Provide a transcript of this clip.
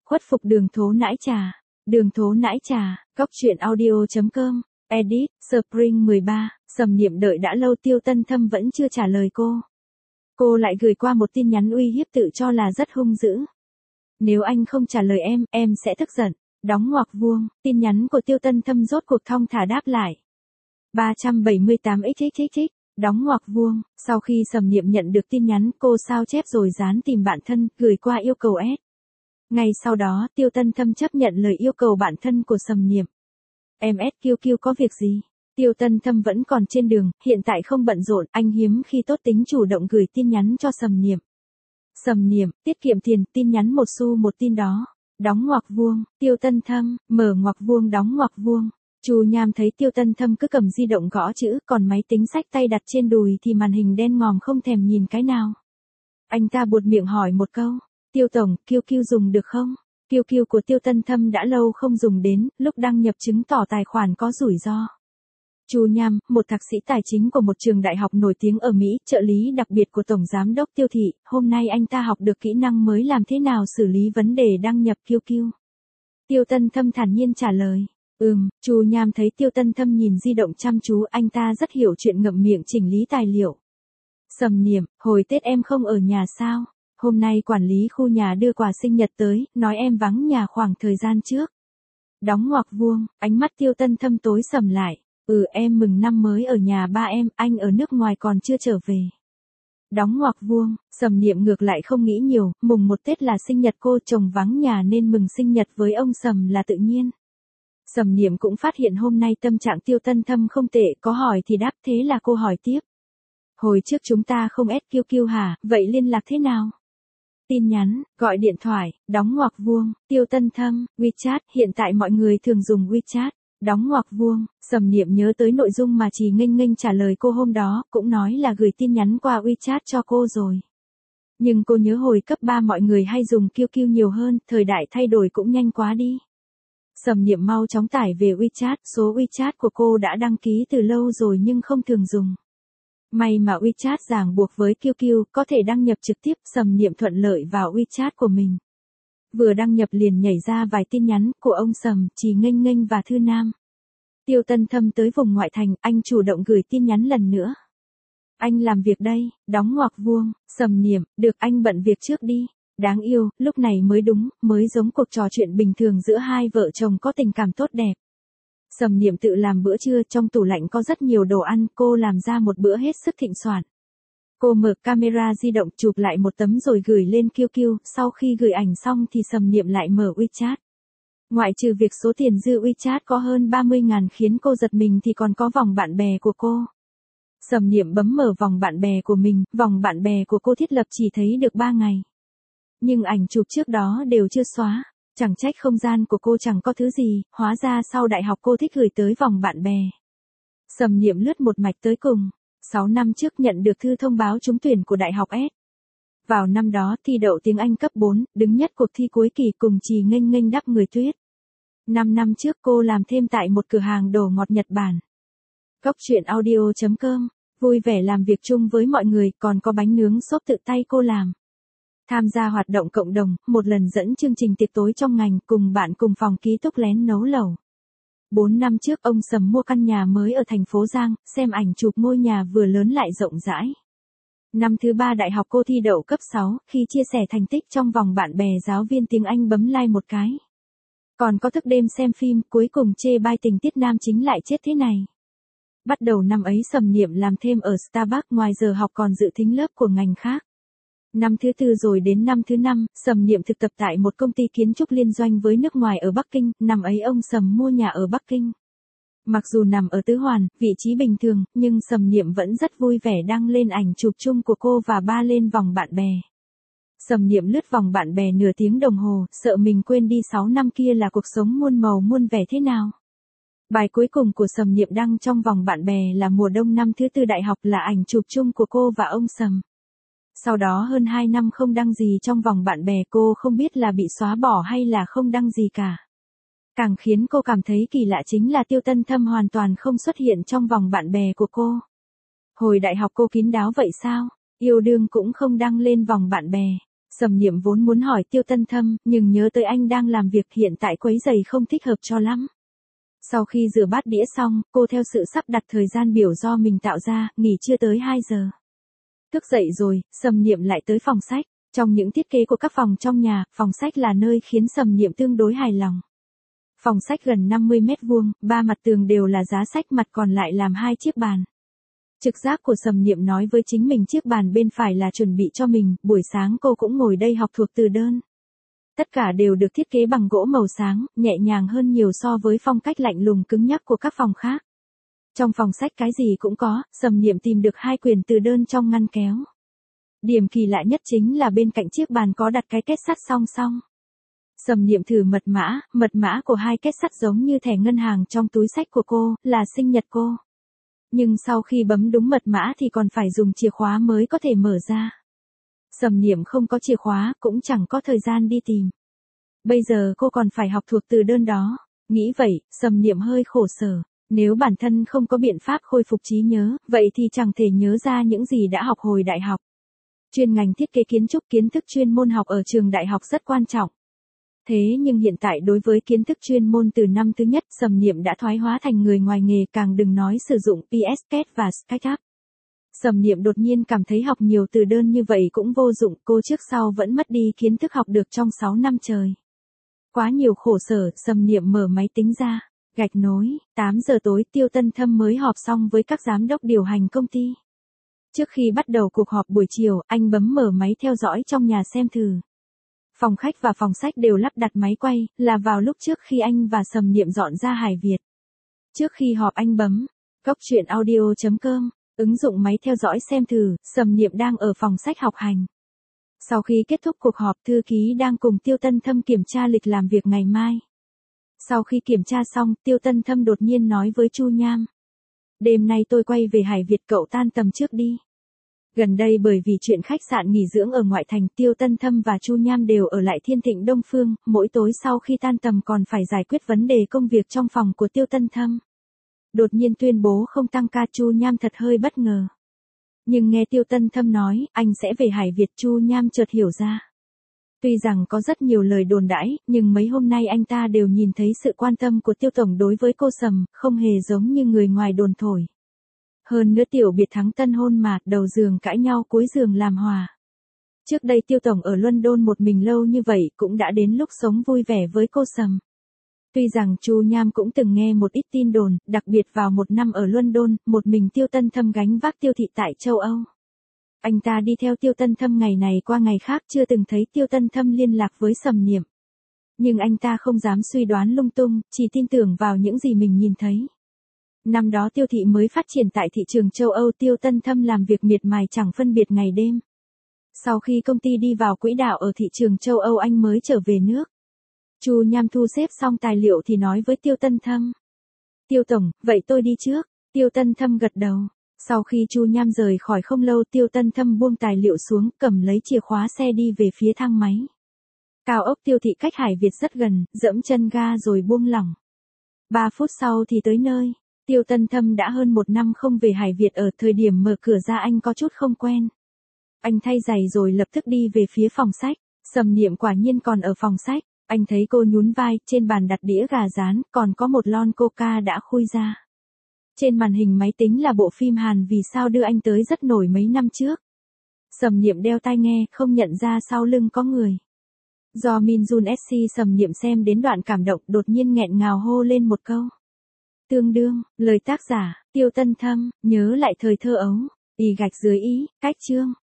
Khuất phục đường thố nãi trà. Đường thố nãi trà, góc truyện audio.com, edit, Spring 13, Sầm Niệm đợi đã lâu Tiêu Tân Thâm vẫn chưa trả lời cô. Cô lại gửi qua một tin nhắn uy hiếp tự cho là rất hung dữ. Nếu anh không trả lời em sẽ tức giận. Đóng ngoặc vuông, tin nhắn của Tiêu Tân Thâm rốt cuộc thong thả đáp lại. 378xxxx, đóng ngoặc vuông, sau khi Sầm Niệm nhận được tin nhắn cô sao chép rồi dán tìm bạn thân, gửi qua yêu cầu S. Ngay sau đó Tiêu Tân Thâm chấp nhận lời yêu cầu bạn thân của Sầm Niệm. Em SQQ có việc gì? Tiêu Tân Thâm vẫn còn trên đường, hiện tại không bận rộn, anh hiếm khi tốt tính chủ động gửi tin nhắn cho Sầm Niệm. Sầm Niệm, tiết kiệm tiền, tin nhắn 1 xu một tin đó. Đóng ngoặc vuông, Tiêu Tân Thâm, mở ngoặc vuông đóng ngoặc vuông. Chu Nham thấy Tiêu Tân Thâm cứ cầm di động gõ chữ, còn máy tính xách tay đặt trên đùi thì màn hình đen ngòm không thèm nhìn cái nào. Anh ta buột miệng hỏi một câu, Tiêu Tổng, QQ dùng được không? QQ của Tiêu Tân Thâm đã lâu không dùng đến, lúc đăng nhập chứng tỏ tài khoản có rủi ro. Chu Nham, một thạc sĩ tài chính của một trường đại học nổi tiếng ở Mỹ, trợ lý đặc biệt của Tổng Giám đốc Tiêu Thị, hôm nay anh ta học được kỹ năng mới làm thế nào xử lý vấn đề đăng nhập QQ. Tiêu Tân Thâm thản nhiên trả lời. Chu Nham thấy Tiêu Tân Thâm nhìn di động chăm chú, anh ta rất hiểu chuyện, ngậm miệng chỉnh lý tài liệu. Sầm Niệm, hồi Tết em không ở nhà sao? Hôm nay quản lý khu nhà đưa quà sinh nhật tới, nói em vắng nhà khoảng thời gian trước. Đóng ngoặc vuông, ánh mắt Tiêu Tân Thâm tối sầm lại. Em mừng năm mới ở nhà ba em, anh ở nước ngoài còn chưa trở về. Đóng ngoặc vuông, Sầm Niệm ngược lại không nghĩ nhiều, mùng 1 Tết là sinh nhật cô, chồng vắng nhà nên mừng sinh nhật với ông Sầm là tự nhiên. Sầm Niệm cũng phát hiện hôm nay tâm trạng Tiêu Tân Thâm không tệ, có hỏi thì đáp, thế là cô hỏi tiếp. Hồi trước chúng ta không SQQ hả, vậy liên lạc thế nào? Tin nhắn, gọi điện thoại, đóng ngoặc vuông, Tiêu Tân Thâm, WeChat, hiện tại mọi người thường dùng WeChat. Đóng ngoặc vuông, Sầm Niệm nhớ tới nội dung mà Trì Nghênh trả lời cô hôm đó, cũng nói là gửi tin nhắn qua WeChat cho cô rồi. Nhưng cô nhớ hồi cấp 3 mọi người hay dùng QQ nhiều hơn, thời đại thay đổi cũng nhanh quá đi. Sầm Niệm mau chóng tải về WeChat, số WeChat của cô đã đăng ký từ lâu rồi nhưng không thường dùng. May mà WeChat ràng buộc với QQ, có thể đăng nhập trực tiếp, Sầm Niệm thuận lợi vào WeChat của mình. Vừa đăng nhập liền nhảy ra vài tin nhắn của ông Sầm, Trì Nghênh và Thư Nam. Tiêu Tân Thâm tới vùng ngoại thành, anh chủ động gửi tin nhắn lần nữa. Anh làm việc đây, đóng ngoặc vuông, Sầm Niệm, được anh bận việc trước đi. Đáng yêu, lúc này mới đúng, mới giống cuộc trò chuyện bình thường giữa hai vợ chồng có tình cảm tốt đẹp. Sầm Niệm tự làm bữa trưa, trong tủ lạnh có rất nhiều đồ ăn, cô làm ra một bữa hết sức thịnh soạn. Cô mở camera di động chụp lại một tấm rồi gửi lên QQ, sau khi gửi ảnh xong thì Sầm Niệm lại mở WeChat. Ngoại trừ việc số tiền dư WeChat có hơn 30.000 khiến cô giật mình thì còn có vòng bạn bè của cô. Sầm Niệm bấm mở vòng bạn bè của mình, vòng bạn bè của cô thiết lập chỉ thấy được 3 ngày. Nhưng ảnh chụp trước đó đều chưa xóa, chẳng trách không gian của cô chẳng có thứ gì, hóa ra sau đại học cô thích gửi tới vòng bạn bè. Sầm Niệm lướt một mạch tới cùng. 6 năm trước nhận được thư thông báo trúng tuyển của Đại học S. Vào năm đó thi đậu tiếng Anh cấp 4, đứng nhất cuộc thi cuối kỳ cùng Trì Nghênh đắp người tuyết. 5 năm trước cô làm thêm tại một cửa hàng đồ ngọt Nhật Bản. Góc truyện audio.com, vui vẻ làm việc chung với mọi người, còn có bánh nướng xốp tự tay cô làm. Tham gia hoạt động cộng đồng, một lần dẫn chương trình tiệc tối trong ngành, cùng bạn cùng phòng ký túc lén nấu lẩu. 4 năm trước ông Sầm mua căn nhà mới ở thành phố Giang, xem ảnh chụp ngôi nhà vừa lớn lại rộng rãi. Năm thứ 3 đại học cô thi đậu cấp 6, khi chia sẻ thành tích trong vòng bạn bè giáo viên tiếng Anh bấm like một cái. Còn có thức đêm xem phim, cuối cùng chê bai tình tiết nam chính lại chết thế này. Bắt đầu năm ấy Sầm Niệm làm thêm ở Starbucks, ngoài giờ học còn dự thính lớp của ngành khác. Năm thứ 4 rồi đến năm thứ 5, Sầm Niệm thực tập tại một công ty kiến trúc liên doanh với nước ngoài ở Bắc Kinh, năm ấy ông Sầm mua nhà ở Bắc Kinh. Mặc dù nằm ở Tứ Hoàn, vị trí bình thường, nhưng Sầm Niệm vẫn rất vui vẻ đăng lên ảnh chụp chung của cô và ba lên vòng bạn bè. Sầm Niệm lướt vòng bạn bè nửa tiếng đồng hồ, sợ mình quên đi 6 năm kia là cuộc sống muôn màu muôn vẻ thế nào. Bài cuối cùng của Sầm Niệm đăng trong vòng bạn bè là mùa đông năm thứ 4 đại học, là ảnh chụp chung của cô và ông Sầm. Sau đó hơn 2 năm không đăng gì trong vòng bạn bè, cô không biết là bị xóa bỏ hay là không đăng gì cả. Càng khiến cô cảm thấy kỳ lạ chính là Tiêu Tân Thâm hoàn toàn không xuất hiện trong vòng bạn bè của cô. Hồi đại học cô kín đáo vậy sao? Yêu đương cũng không đăng lên vòng bạn bè. Sầm Niệm vốn muốn hỏi Tiêu Tân Thâm, nhưng nhớ tới anh đang làm việc hiện tại quấy giày không thích hợp cho lắm. Sau khi rửa bát đĩa xong, cô theo sự sắp đặt thời gian biểu do mình tạo ra, nghỉ chưa tới 2 giờ. Thức dậy rồi, Sầm Niệm lại tới phòng sách. Trong những thiết kế của các phòng trong nhà, phòng sách là nơi khiến Sầm Niệm tương đối hài lòng. Phòng sách gần 50 mét vuông, 3 mặt tường đều là giá sách, mặt còn lại làm 2 chiếc bàn. Trực giác của Sầm Niệm nói với chính mình chiếc bàn bên phải là chuẩn bị cho mình, buổi sáng cô cũng ngồi đây học thuộc từ đơn. Tất cả đều được thiết kế bằng gỗ màu sáng, nhẹ nhàng hơn nhiều so với phong cách lạnh lùng cứng nhắc của các phòng khác. Trong phòng sách cái gì cũng có, Sầm Niệm tìm được 2 quyển từ đơn trong ngăn kéo. Điểm kỳ lạ nhất chính là bên cạnh chiếc bàn có đặt cái kết sắt song song. Sầm Niệm thử mật mã của 2 kết sắt giống như thẻ ngân hàng trong túi sách của cô, là sinh nhật cô. Nhưng sau khi bấm đúng mật mã thì còn phải dùng chìa khóa mới có thể mở ra. Sầm Niệm không có chìa khóa, cũng chẳng có thời gian đi tìm. Bây giờ cô còn phải học thuộc từ đơn đó. Nghĩ vậy, Sầm Niệm hơi khổ sở. Nếu bản thân không có biện pháp khôi phục trí nhớ, vậy thì chẳng thể nhớ ra những gì đã học hồi đại học. Chuyên ngành thiết kế kiến trúc, kiến thức chuyên môn học ở trường đại học rất quan trọng. Thế nhưng hiện tại đối với kiến thức chuyên môn từ năm thứ nhất, Sầm Niệm đã thoái hóa thành người ngoài nghề, càng đừng nói sử dụng PS-CAD và SketchUp. Sầm Niệm đột nhiên cảm thấy học nhiều từ đơn như vậy cũng vô dụng, cô trước sau vẫn mất đi kiến thức học được trong 6 năm trời. Quá nhiều khổ sở, Sầm Niệm mở máy tính ra, gạch nối, 8 giờ tối Tiêu Tân Thâm mới họp xong với các giám đốc điều hành công ty. Trước khi bắt đầu cuộc họp buổi chiều, anh bấm mở máy theo dõi trong nhà xem thử. Phòng khách và phòng sách đều lắp đặt máy quay, là vào lúc trước khi anh và Sầm Niệm dọn ra Hải Việt. Trước khi họp anh bấm, coctruyện.audio.com, ứng dụng máy theo dõi xem thử, Sầm Niệm đang ở phòng sách học hành. Sau khi kết thúc cuộc họp, thư ký đang cùng Tiêu Tân Thâm kiểm tra lịch làm việc ngày mai. Sau khi kiểm tra xong, Tiêu Tân Thâm đột nhiên nói với Chu Nham. Đêm nay tôi quay về Hải Việt, cậu tan tầm trước đi. Gần đây bởi vì chuyện khách sạn nghỉ dưỡng ở ngoại thành, Tiêu Tân Thâm và Chu Nham đều ở lại Thiên Thịnh Đông Phương, mỗi tối sau khi tan tầm còn phải giải quyết vấn đề công việc trong phòng của Tiêu Tân Thâm. Đột nhiên tuyên bố không tăng ca, Chu Nham thật hơi bất ngờ. Nhưng nghe Tiêu Tân Thâm nói, anh sẽ về Hải Việt, Chu Nham chợt hiểu ra. Tuy rằng có rất nhiều lời đồn đãi, nhưng mấy hôm nay anh ta đều nhìn thấy sự quan tâm của Tiêu Tổng đối với cô Sầm, không hề giống như người ngoài đồn thổi. Hơn nữa tiểu biệt thắng tân hôn mà, đầu giường cãi nhau cuối giường làm hòa. Trước đây Tiêu Tổng ở London một mình lâu như vậy cũng đã đến lúc sống vui vẻ với cô Sầm. Tuy rằng Chu Nham cũng từng nghe một ít tin đồn, đặc biệt vào một năm ở London, một mình Tiêu Tân Thâm gánh vác Tiêu thị tại châu Âu. Anh ta đi theo Tiêu Tân Thâm ngày này qua ngày khác, chưa từng thấy Tiêu Tân Thâm liên lạc với Sầm Niệm. Nhưng anh ta không dám suy đoán lung tung, chỉ tin tưởng vào những gì mình nhìn thấy. Năm đó Tiêu thị mới phát triển tại thị trường châu Âu, Tiêu Tân Thâm làm việc miệt mài chẳng phân biệt ngày đêm. Sau khi công ty đi vào quỹ đạo ở thị trường châu Âu anh mới trở về nước. Chu Nham thu xếp xong tài liệu thì nói với Tiêu Tân Thâm. Tiêu Tổng, vậy tôi đi trước. Tiêu Tân Thâm gật đầu. Sau khi Chu Nham rời khỏi không lâu, Tiêu Tân Thâm buông tài liệu xuống, cầm lấy chìa khóa xe đi về phía thang máy. Cao ốc Tiêu thị cách Hải Việt rất gần, dẫm chân ga rồi buông lỏng. 3 phút sau thì tới nơi. Tiêu Tân Thâm đã hơn 1 năm không về Hải Việt, ở thời điểm mở cửa ra anh có chút không quen. Anh thay giày rồi lập tức đi về phía phòng sách. Sầm Niệm quả nhiên còn ở phòng sách. Anh thấy cô nhún vai, trên bàn đặt đĩa gà rán, còn có một lon coca đã khui ra. Trên màn hình máy tính là bộ phim Hàn Vì sao đưa anh tới rất nổi mấy năm trước. Sầm Niệm đeo tai nghe, không nhận ra sau lưng có người. Do Min Jun SC, Sầm Niệm xem đến đoạn cảm động, đột nhiên nghẹn ngào hô lên một câu. Tương đương, lời tác giả, Tiêu Tân Thâm, nhớ lại thời thơ ấu, y gạch dưới ý, cách chương.